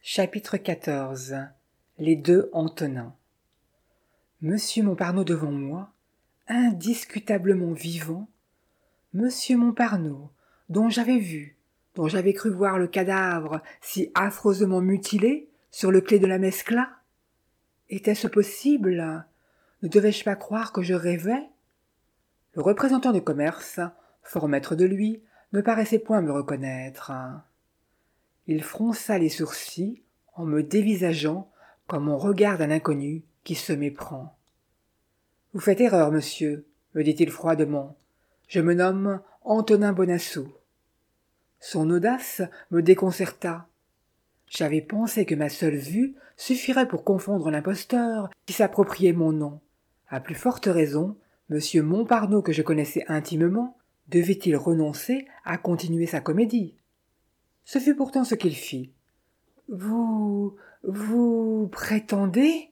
Chapitre XIV. Les deux Antonins. Monsieur Montparnaud devant moi, indiscutablement vivant, Monsieur Montparnaud, dont j'avais cru voir le cadavre si affreusement mutilé sur le quai de la Mescla. Était-ce possible? Ne devais-je pas croire que je rêvais? Le représentant de commerce, fort maître de lui, ne paraissait point me reconnaître. Il fronça les sourcils en me dévisageant comme on regarde un inconnu qui se méprend. « Vous faites erreur, monsieur, me dit-il froidement. Je me nomme Antonin Bonassou. » Son audace me déconcerta. J'avais pensé que ma seule vue suffirait pour confondre l'imposteur qui s'appropriait mon nom. À plus forte raison, monsieur Montparnaud, que je connaissais intimement, devait-il renoncer à continuer sa comédie? Ce fut pourtant ce qu'il fit. « Vous prétendez »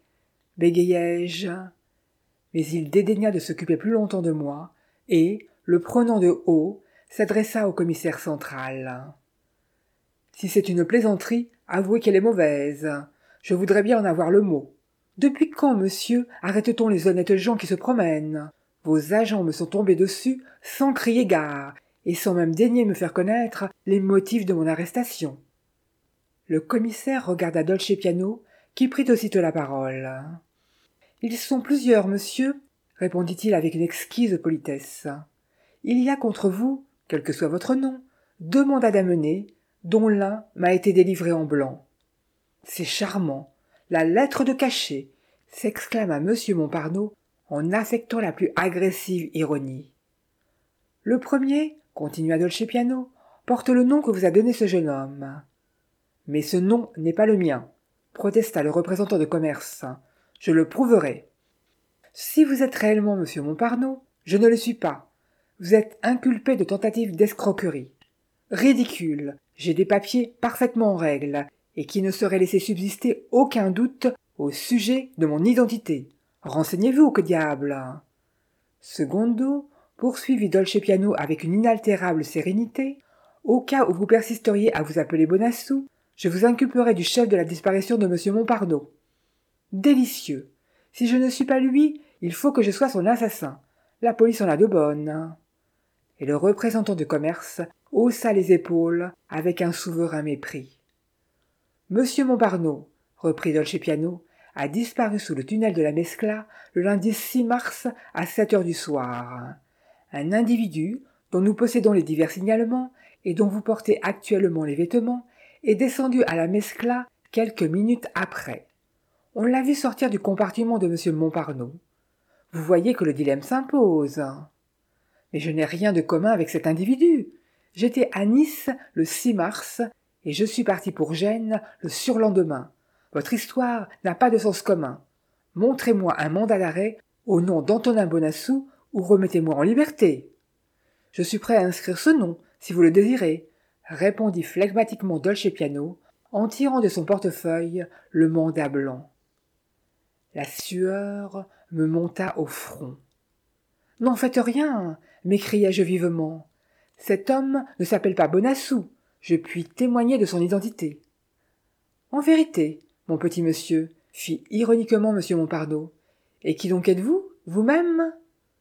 bégayai-je. Mais il dédaigna de s'occuper plus longtemps de moi, et, le prenant de haut, s'adressa au commissaire central. « Si c'est une plaisanterie, avouez qu'elle est mauvaise. Je voudrais bien en avoir le mot. Depuis quand, monsieur, arrête-t-on les honnêtes gens qui se promènent? Vos agents me sont tombés dessus sans crier gare, et sans même daigner me faire connaître les motifs de mon arrestation. » Le commissaire regarda Dolcepiano, qui prit aussitôt la parole. « Ils sont plusieurs, monsieur, » répondit-il avec une exquise politesse. « Il y a contre vous, quel que soit votre nom, 2 mandats d'amener, dont l'un m'a été délivré en blanc. »« C'est charmant, la lettre de cachet !» s'exclama monsieur Montparnaud en affectant la plus agressive ironie. « Le premier, » continua Dolcepiano, « porte le nom que vous a donné ce jeune homme. »« Mais ce nom n'est pas le mien, » protesta le représentant de commerce. « Je le prouverai. »« Si vous êtes réellement monsieur Montparnaud, je ne le suis pas. Vous êtes inculpé de tentative d'escroquerie. Ridicule, j'ai des papiers parfaitement en règle, et qui ne sauraient laisser subsister aucun doute au sujet de mon identité. Renseignez-vous, que diable !» Secondo, poursuivit Dolcepiano avec une inaltérable sérénité, au cas où vous persisteriez à vous appeler Bonassou, je vous inculperai du chef de la disparition de monsieur Montparnaud. Délicieux. Si je ne suis pas lui, il faut que je sois son assassin. La police en a de bonnes. Et le représentant de commerce haussa les épaules avec un souverain mépris. Monsieur Montparnaud, reprit Dolcepiano, a disparu sous le tunnel de la Mescla le lundi 6 mars à 7 heures du soir. Un individu, dont nous possédons les divers signalements et dont vous portez actuellement les vêtements, est descendu à la Mescla quelques minutes après. On l'a vu sortir du compartiment de monsieur Montparnaud. Vous voyez que le dilemme s'impose. Mais je n'ai rien de commun avec cet individu. J'étais à Nice le 6 mars et je suis parti pour Gênes le surlendemain. Votre histoire n'a pas de sens commun. Montrez-moi un mandat d'arrêt au nom d'Antonin Bonassou ou remettez-moi en liberté. Je suis prêt à inscrire ce nom, si vous le désirez, répondit flegmatiquement Dolcepiano, en tirant de son portefeuille le mandat blanc. La sueur me monta au front. « N'en faites rien !» m'écriai-je vivement. « Cet homme ne s'appelle pas Bonassou, je puis témoigner de son identité. »« En vérité, mon petit monsieur, » fit ironiquement monsieur Montparnaud. « Et qui donc êtes-vous, vous-même »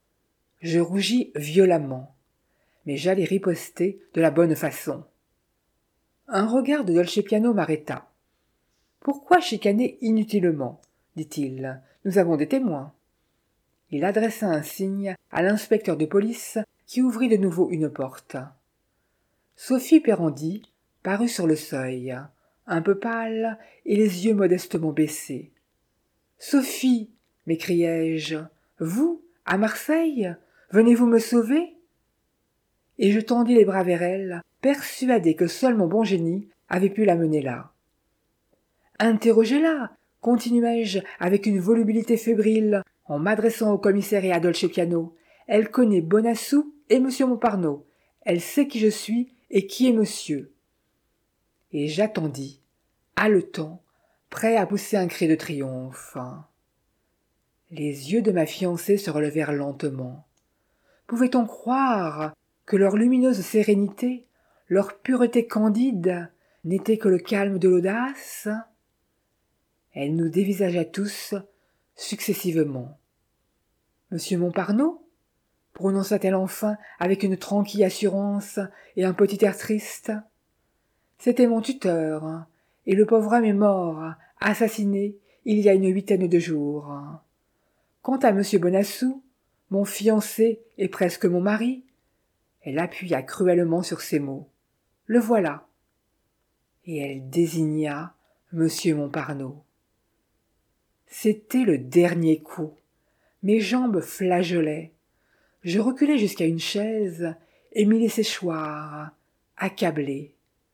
Je rougis violemment, mais j'allais riposter de la bonne façon. Un regard de Dolcepiano m'arrêta. « Pourquoi chicaner inutilement ?» dit-il. « Nous avons des témoins. » Il adressa un signe à l'inspecteur de police qui ouvrit de nouveau une porte. Sophie Pérandi parut sur le seuil, un peu pâle et les yeux modestement baissés. « Sophie !» m'écriai-je. « Vous, à Marseille, venez-vous me sauver ?» Et je tendis les bras vers elle, persuadé que seul mon bon génie avait pu la mener là. « Interrogez-la !» continuai-je avec une volubilité fébrile en m'adressant au commissaire et à Dolcepiano. « Elle connaît Bonassou et monsieur Montparnaud. Elle sait qui je suis et qui est monsieur. » Et j'attendis, haletant, prêt à pousser un cri de triomphe. Les yeux de ma fiancée se relevèrent lentement. Pouvait-on croire que leur lumineuse sérénité, leur pureté candide, n'était que le calme de l'audace? Elle nous dévisagea tous successivement. « Monsieur Montparnaud » prononça-t-elle enfin avec une tranquille assurance et un petit air triste. « C'était mon tuteur, et le pauvre homme est mort, assassiné, il y a une 8aine de jours. Quant à monsieur Bonassou, mon fiancé et presque mon mari, elle appuya cruellement sur ces mots. Le voilà. Et elle désigna monsieur Montparnaud. C'était le dernier coup. Mes jambes flageolaient. Je reculai jusqu'à une chaise et m'y laissai choir, accablé.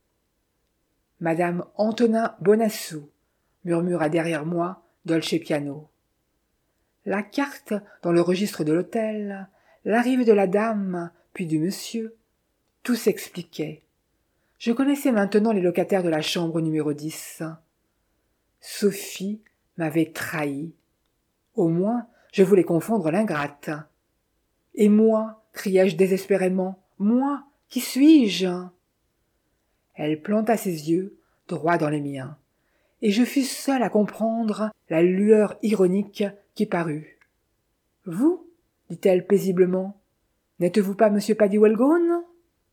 « Madame Antonin Bonassou » murmura derrière moi Dolce Piano. La carte dans le registre de l'hôtel, l'arrivée de la dame, puis du monsieur, tout s'expliquait. Je connaissais maintenant les locataires de la chambre numéro 10. Sophie m'avait trahi. Au moins, je voulais confondre l'ingrate. « Et moi » criai-je désespérément. « Moi, qui suis-je » Elle planta ses yeux droit dans les miens, et je fus seul à comprendre la lueur ironique qui parut. « Vous » dit-elle paisiblement, « n'êtes-vous pas monsieur Paddy Walgone »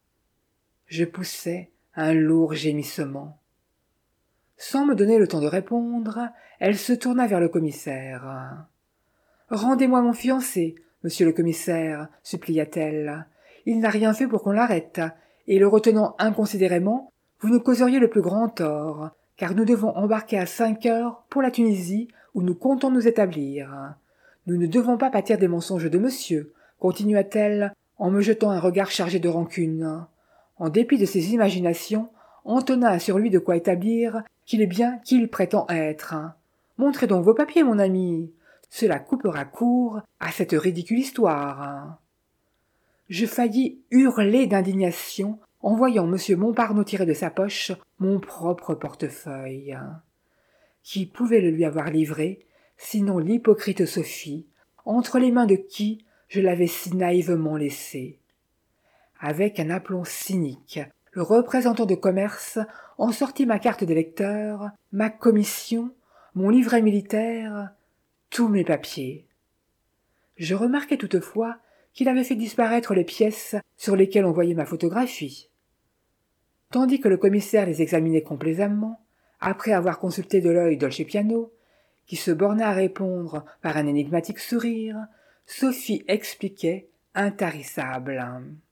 Je poussai un lourd gémissement. Sans me donner le temps de répondre, elle se tourna vers le commissaire. « Rendez-moi mon fiancé, monsieur le commissaire, supplia-t-elle. Il n'a rien fait pour qu'on l'arrête, et le retenant inconsidérément, vous nous causeriez le plus grand tort, car nous devons embarquer à 5 heures pour la Tunisie, où nous comptons nous établir. Nous ne devons pas pâtir des mensonges de monsieur, continua-t-elle, en me jetant un regard chargé de rancune. En dépit de ses imaginations, Antonin a sur lui de quoi établir qu'il est bien qui il prétend être. Montrez donc vos papiers, mon ami. Cela coupera court à cette ridicule histoire. Je faillis hurler d'indignation en voyant monsieur Montparnaud tirer de sa poche mon propre portefeuille. Qui pouvait le lui avoir livré, sinon l'hypocrite Sophie, entre les mains de qui je l'avais si naïvement laissé? Avec un aplomb cynique, le représentant de commerce en sortit ma carte d'électeur, ma commission, mon livret militaire, tous mes papiers. Je remarquai toutefois qu'il avait fait disparaître les pièces sur lesquelles on voyait ma photographie. Tandis que le commissaire les examinait complaisamment, après avoir consulté de l'œil Dolce Piano, qui se borna à répondre par un énigmatique sourire, Sophie expliquait, intarissable.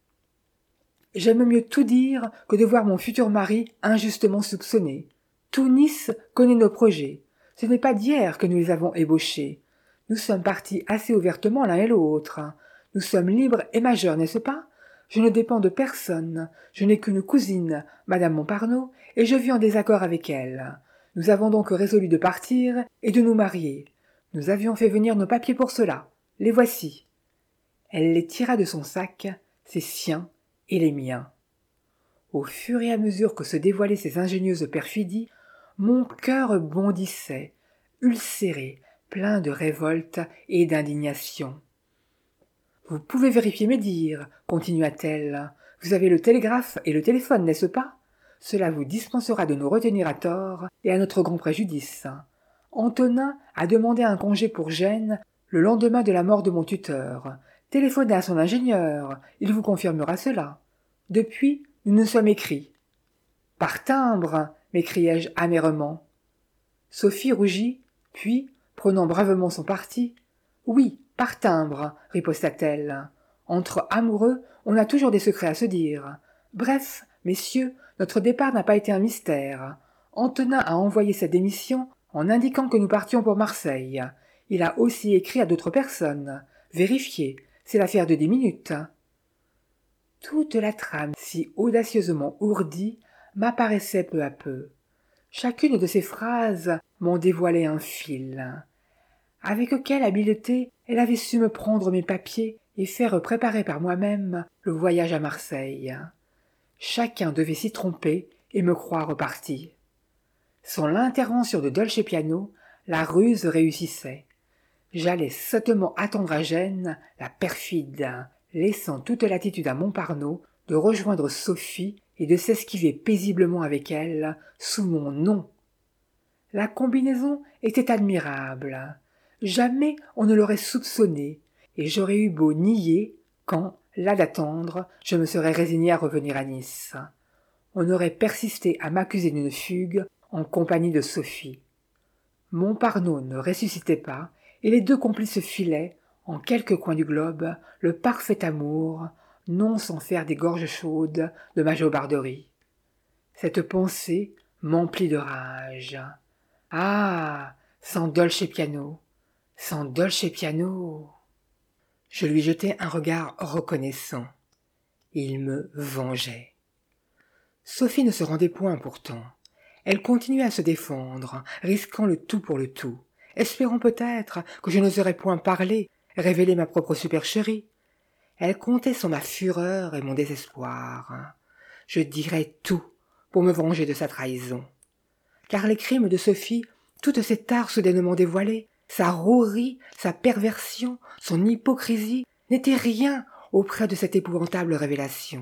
« J'aime mieux tout dire que de voir mon futur mari injustement soupçonné. Tout Nice connaît nos projets. Ce n'est pas d'hier que nous les avons ébauchés. Nous sommes partis assez ouvertement l'un et l'autre. Nous sommes libres et majeurs, n'est-ce pas? Je ne dépends de personne. Je n'ai qu'une cousine, madame Montparnaud, et je vis en désaccord avec elle. Nous avons donc résolu de partir et de nous marier. Nous avions fait venir nos papiers pour cela. Les voici. » Elle les tira de son sac, ses siens et les miens. Au fur et à mesure que se dévoilaient ces ingénieuses perfidies, mon cœur bondissait, ulcéré, plein de révolte et d'indignation. « Vous pouvez vérifier mes dires, continua-t-elle. Vous avez le télégraphe et le téléphone, n'est-ce pas? Cela vous dispensera de nous retenir à tort et à notre grand préjudice. Antonin a demandé un congé pour Gênes le lendemain de la mort de mon tuteur. Téléphonez à son ingénieur, il vous confirmera cela. Depuis, nous nous sommes écrits. »« Par timbre » m'écriai-je amèrement. Sophie rougit, puis, prenant bravement son parti, « Oui, par timbre, riposta-t-elle. Entre amoureux, on a toujours des secrets à se dire. Bref, messieurs, notre départ n'a pas été un mystère. Antonin a envoyé sa démission en indiquant que nous partions pour Marseille. Il a aussi écrit à d'autres personnes. Vérifiez, c'est l'affaire de 10 minutes. » Toute la trame si audacieusement ourdie m'apparaissait peu à peu. Chacune de ces phrases m'en dévoilait un fil. Avec quelle habileté elle avait su me prendre mes papiers et faire préparer par moi-même le voyage à Marseille. Chacun devait s'y tromper et me croire reparti. Sans l'intervention de Dolce Piano, la ruse réussissait. J'allais sottement attendre à Gênes la perfide, laissant toute latitude à Montparnaud de rejoindre Sophie et de s'esquiver paisiblement avec elle sous mon nom. La combinaison était admirable. Jamais on ne l'aurait soupçonné, et j'aurais eu beau nier quand, là d'attendre, je me serais résigné à revenir à Nice. On aurait persisté à m'accuser d'une fugue en compagnie de Sophie. Montparnaud ne ressuscitait pas, et les deux complices filaient, en quelque coin du globe, le parfait amour, non sans faire des gorges chaudes de majobarderie. Cette pensée m'emplit de rage. Ah, sans dolce piano, sans dolce piano. Je lui jetai un regard reconnaissant. Il me vengeait. Sophie ne se rendait point pourtant. Elle continuait à se défendre, risquant le tout pour le tout, espérant peut-être que je n'oserais point parler, révéler ma propre supercherie. Elle comptait sur ma fureur et mon désespoir. Je dirais tout pour me venger de sa trahison. Car les crimes de Sophie, toutes ses tares soudainement dévoilées, sa rouerie, sa perversion, son hypocrisie, n'étaient rien auprès de cette épouvantable révélation.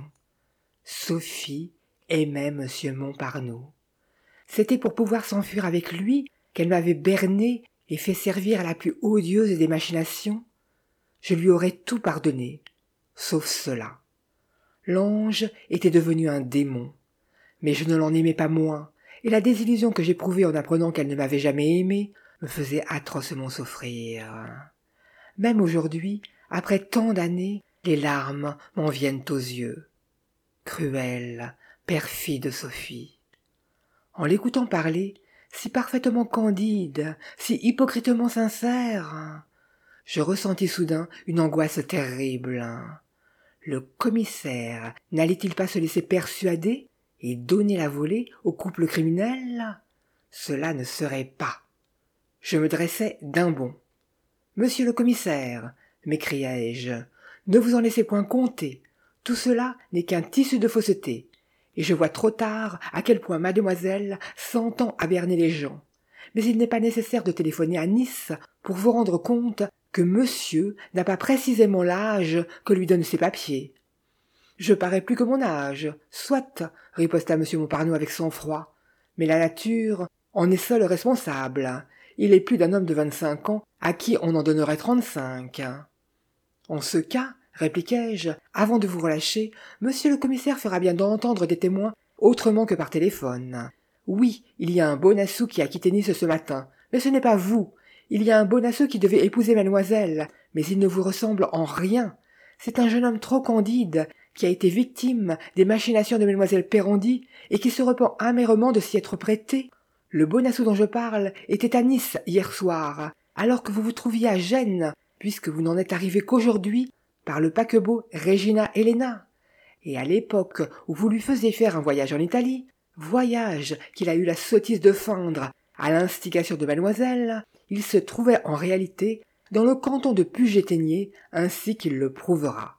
Sophie aimait M. Montparnaud. C'était pour pouvoir s'enfuir avec lui qu'elle m'avait berné et fait servir à la plus odieuse des machinations. Je lui aurais tout pardonné, sauf cela. L'ange était devenu un démon, mais je ne l'en aimais pas moins, et la désillusion que j'éprouvais en apprenant qu'elle ne m'avait jamais aimé me faisait atrocement souffrir. Même aujourd'hui, après tant d'années, les larmes m'en viennent aux yeux. Cruelle, perfide Sophie. En l'écoutant parler, si parfaitement candide, si hypocritement sincère, je ressentis soudain une angoisse terrible. Le commissaire n'allait-il pas se laisser persuader et donner la volée au couple criminel? Cela ne serait pas. Je me dressai d'un bond. « Monsieur le commissaire, m'écriai-je, ne vous en laissez point compter. Tout cela n'est qu'un tissu de fausseté. Et je vois trop tard à quel point mademoiselle s'entend à berner les gens. Mais il n'est pas nécessaire de téléphoner à Nice pour vous rendre compte que monsieur n'a pas précisément l'âge que lui donnent ses papiers. »« Je parais plus que mon âge, soit, riposta M. Montparnaud avec sang-froid. Mais la nature en est seule responsable. Il est plus d'un homme de 25 ans à qui on en donnerait 35. En ce cas, répliquai-je, avant de vous relâcher, monsieur le commissaire fera bien d'entendre des témoins autrement que par téléphone. Oui, il y a un Bonassou qui a quitté Nice ce matin, mais ce n'est pas vous. Il y a un Bonassou qui devait épouser mademoiselle, mais il ne vous ressemble en rien. C'est un jeune homme trop candide, qui a été victime des machinations de mademoiselle Pérandi, et qui se repent amèrement de s'y être prêté. Le Bonassou dont je parle était à Nice hier soir, alors que vous vous trouviez à Gênes, puisque vous n'en êtes arrivé qu'aujourd'hui par le paquebot Regina Helena. Et à l'époque où vous lui faisiez faire un voyage en Italie, voyage qu'il a eu la sottise de feindre à l'instigation de mademoiselle, il se trouvait en réalité dans le canton de Puget-Théniers, ainsi qu'il le prouvera.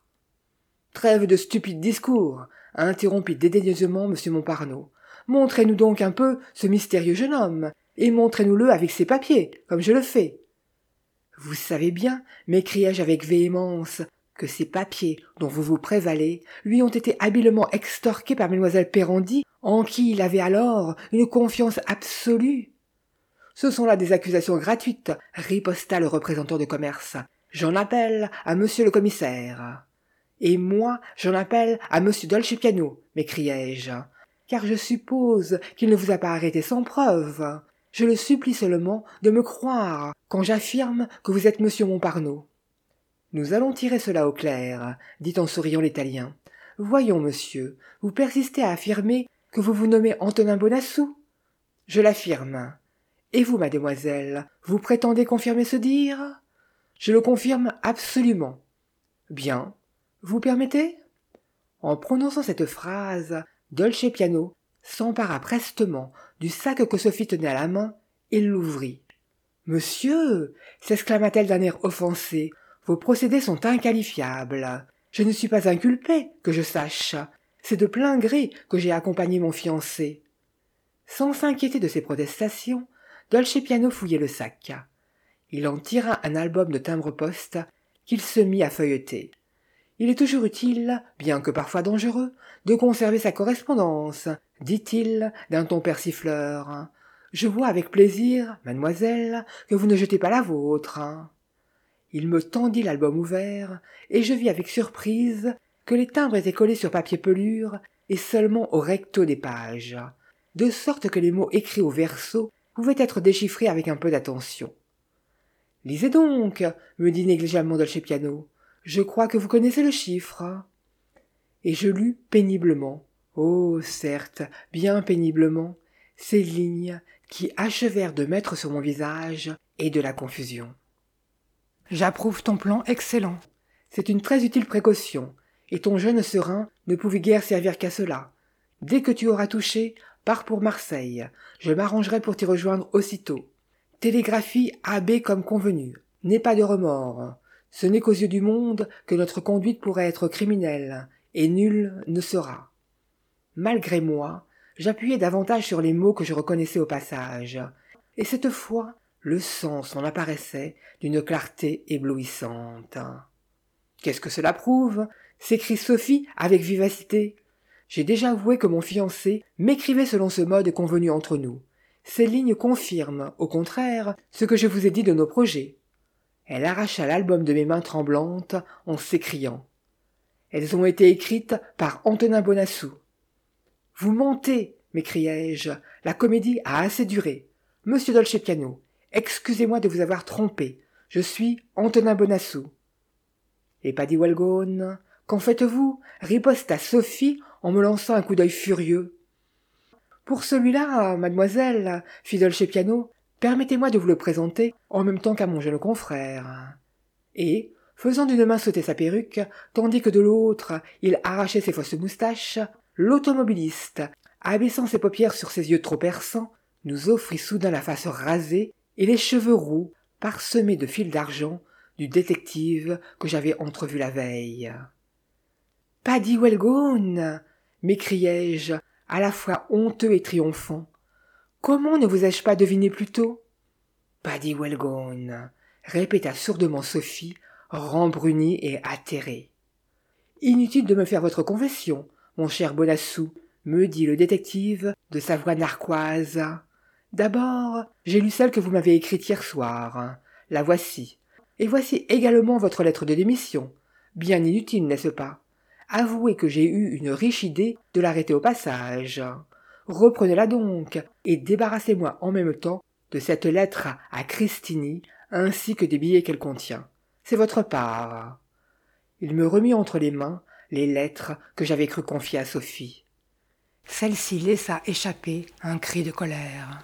« Trêve de stupides discours !» interrompit dédaigneusement M. Montparnaud. « Montrez-nous donc un peu ce mystérieux jeune homme, et montrez-nous-le avec ses papiers, comme je le fais. »« Vous savez bien, m'écriai-je avec véhémence, que ces papiers dont vous vous prévalez lui ont été habilement extorqués par mademoiselle Pérandi, en qui il avait alors une confiance absolue. »« Ce sont là des accusations gratuites, riposta le représentant de commerce. J'en appelle à monsieur le commissaire. »« Et moi, j'en appelle à monsieur Dolcepiano, m'écriai-je, car je suppose qu'il ne vous a pas arrêté sans preuve. Je le supplie seulement de me croire quand j'affirme que vous êtes monsieur Montparnaud. »« Nous allons tirer cela au clair, dit en souriant l'Italien. Voyons, monsieur, vous persistez à affirmer que vous vous nommez Antonin Bonassou ? Je l'affirme. Et vous, mademoiselle, vous prétendez confirmer ce dire ? Je le confirme absolument. Bien. Vous permettez ? En prononçant cette phrase, Dolcepiano s'empara prestement du sac que Sophie tenait à la main et l'ouvrit. « Monsieur !» s'exclama-t-elle d'un air offensé, « vos procédés sont inqualifiables. Je ne suis pas inculpée, que je sache. C'est de plein gré que j'ai accompagné mon fiancé. » Sans s'inquiéter de ses protestations, Dolcepiano fouillait le sac. Il en tira un album de timbre-poste qu'il se mit à feuilleter. Il est toujours utile, bien que parfois dangereux, de conserver sa correspondance, dit-il d'un ton persifleur. Je vois avec plaisir, mademoiselle, que vous ne jetez pas la vôtre. Il me tendit l'album ouvert, et je vis avec surprise que les timbres étaient collés sur papier pelure et seulement au recto des pages, de sorte que les mots écrits au verso pouvaient être déchiffrés avec un peu d'attention. « Lisez donc, me dit négligemment Dolcepiano. Je crois que vous connaissez le chiffre. » Et je lus péniblement, oh certes, bien péniblement, ces lignes qui achevèrent de mettre sur mon visage et de la confusion. « J'approuve ton plan excellent. C'est une très utile précaution, et ton jeune serin ne pouvait guère servir qu'à cela. Dès que tu auras touché, pars pour Marseille. Je m'arrangerai pour t'y rejoindre aussitôt. Télégraphie AB comme convenu. N'aie pas de remords. Ce n'est qu'aux yeux du monde que notre conduite pourrait être criminelle, et nul ne sera. » Malgré moi, j'appuyai davantage sur les mots que je reconnaissais au passage, et cette fois, le sens en apparaissait d'une clarté éblouissante. « Qu'est-ce que cela prouve » s'écrie Sophie avec vivacité. « J'ai déjà avoué que mon fiancé m'écrivait selon ce mode convenu entre nous. Ces lignes confirment, au contraire, ce que je vous ai dit de nos projets. » Elle arracha l'album de mes mains tremblantes en s'écriant. « Elles ont été écrites par Antonin Bonassou. »« Vous mentez !» m'écriai-je. « La comédie a assez duré. Monsieur Dolcepiano, excusez-moi de vous avoir trompé. Je suis Antonin Bonassou. » « Et Paddy Walgone, qu'en faites-vous » riposta Sophie en me lançant un coup d'œil furieux. « Pour celui-là, mademoiselle, fit Dolcepiano, permettez-moi de vous le présenter en même temps qu'à mon jeune confrère. » Et, faisant d'une main sauter sa perruque, tandis que de l'autre il arrachait ses fausses moustaches, l'automobiliste, abaissant ses paupières sur ses yeux trop perçants, nous offrit soudain la face rasée et les cheveux roux, parsemés de fils d'argent, du détective que j'avais entrevu la veille. « Paddy Walgone » m'écriai-je, à la fois honteux et triomphant. « Comment ne vous ai-je pas deviné plus tôt ?»« Paddy Walgone » répéta sourdement Sophie, rembrunie et atterrée. « Inutile de me faire votre confession, mon cher Bonassou, me dit le détective de sa voix narquoise. D'abord, j'ai lu celle que vous m'avez écrite hier soir. La voici. Et voici également votre lettre de démission. Bien inutile, n'est-ce pas? Avouez que j'ai eu une riche idée de l'arrêter au passage. Reprenez-la donc, et débarrassez-moi en même temps de cette lettre à Christini, ainsi que des billets qu'elle contient. C'est votre part. » Il me remit entre les mains les lettres que j'avais cru confier à Sophie. Celle-ci laissa échapper un cri de colère.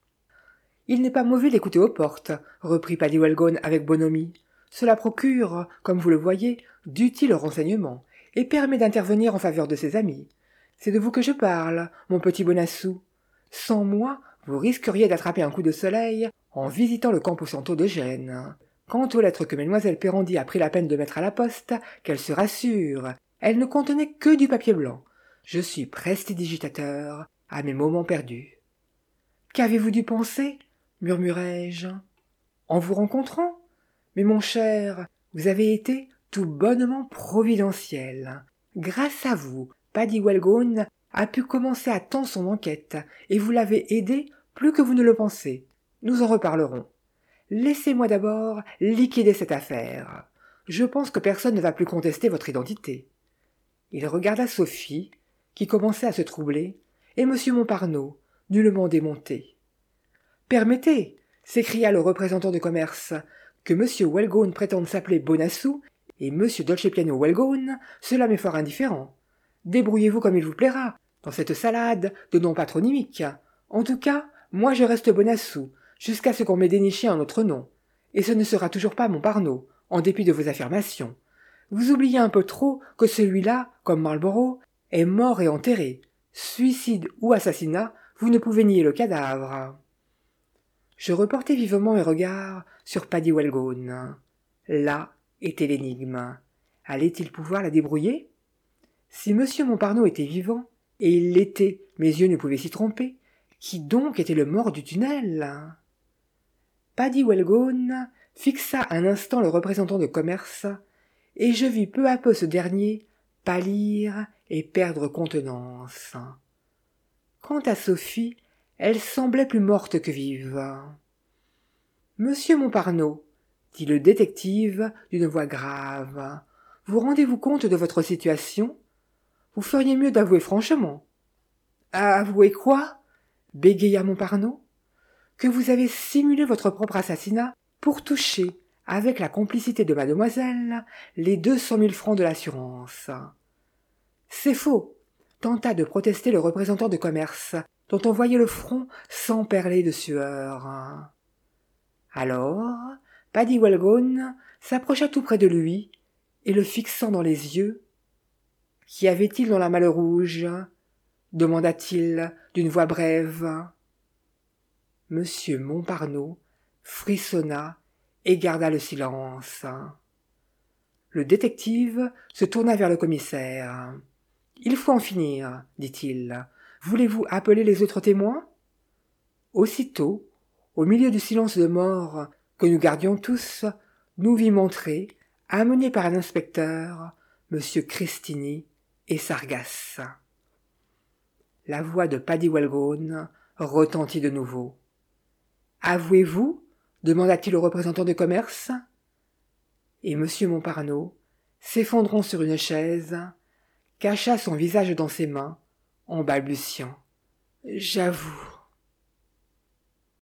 « Il n'est pas mauvais d'écouter aux portes, » reprit Paddy Walgone avec bonhomie. « Cela procure, comme vous le voyez, d'utiles renseignements, et permet d'intervenir en faveur de ses amis. C'est de vous que je parle, mon petit Bonassou. Sans moi, vous risqueriez d'attraper un coup de soleil en visitant le Campo Santo de Gênes. Quant aux lettres que Mademoiselle Pérandi a pris la peine de mettre à la poste, qu'elle se rassure, elles ne contenaient que du papier blanc. Je suis prestidigitateur à mes moments perdus. »« Qu'avez-vous dû penser ?» murmurai-je. « En vous rencontrant ? Mais mon cher, vous avez été tout bonnement providentiel. Grâce à vous, Paddy Walgone a pu commencer à temps son enquête, et vous l'avez aidé plus que vous ne le pensez. Nous en reparlerons. Laissez-moi d'abord liquider cette affaire. Je pense que personne ne va plus contester votre identité. » Il regarda Sophie, qui commençait à se troubler, et M. Montparnaud, nullement démonté. « Permettez, » s'écria le représentant de commerce, « que M. Walgone prétende s'appeler Bonassou, et M. Dolcepiano Walgone, cela m'est fort indifférent. Débrouillez-vous comme il vous plaira, dans cette salade de noms patronymiques. En tout cas, moi je reste Bonassou, jusqu'à ce qu'on m'ait déniché un autre nom. Et ce ne sera toujours pas Montparnaud, en dépit de vos affirmations. Vous oubliez un peu trop que celui-là, comme Marlborough, est mort et enterré. Suicide ou assassinat, vous ne pouvez nier le cadavre. » Je reportai vivement mes regards sur Paddy Walgone. Là était l'énigme. Allait-il pouvoir la débrouiller? Si M. Montparnaud était vivant, et il l'était, mes yeux ne pouvaient s'y tromper, qui donc était le mort du tunnel? Paddy Walgone fixa un instant le représentant de commerce, et je vis peu à peu ce dernier pâlir et perdre contenance. Quant à Sophie, elle semblait plus morte que vive. « Monsieur Montparnaud, dit le détective d'une voix grave, vous rendez-vous compte de votre situation? Vous feriez mieux d'avouer franchement. »« Avouer quoi ?» bégaya Montparnaud. « Que vous avez simulé votre propre assassinat pour toucher, avec la complicité de mademoiselle, les 200 000 francs de l'assurance. »« C'est faux !» tenta de protester le représentant de commerce, dont on voyait le front s'emperler de sueur. Alors, Paddy Walgone s'approcha tout près de lui, et le fixant dans les yeux, « Qu'y avait-il dans la malle rouge ?» demanda-t-il d'une voix brève. Monsieur Montparnaud frissonna et garda le silence. Le détective se tourna vers le commissaire. « Il faut en finir, dit-il. Voulez-vous appeler les autres témoins ?» Aussitôt, au milieu du silence de mort que nous gardions tous, nous vîmes entrer, amené par un inspecteur, M. Cristini et Sargas. La voix de Paddy Walgone retentit de nouveau. « Avouez-vous » demanda-t-il au représentant de commerce. Et M. Montparnaud, s'effondrant sur une chaise, cacha son visage dans ses mains, en balbutiant. « J'avoue. »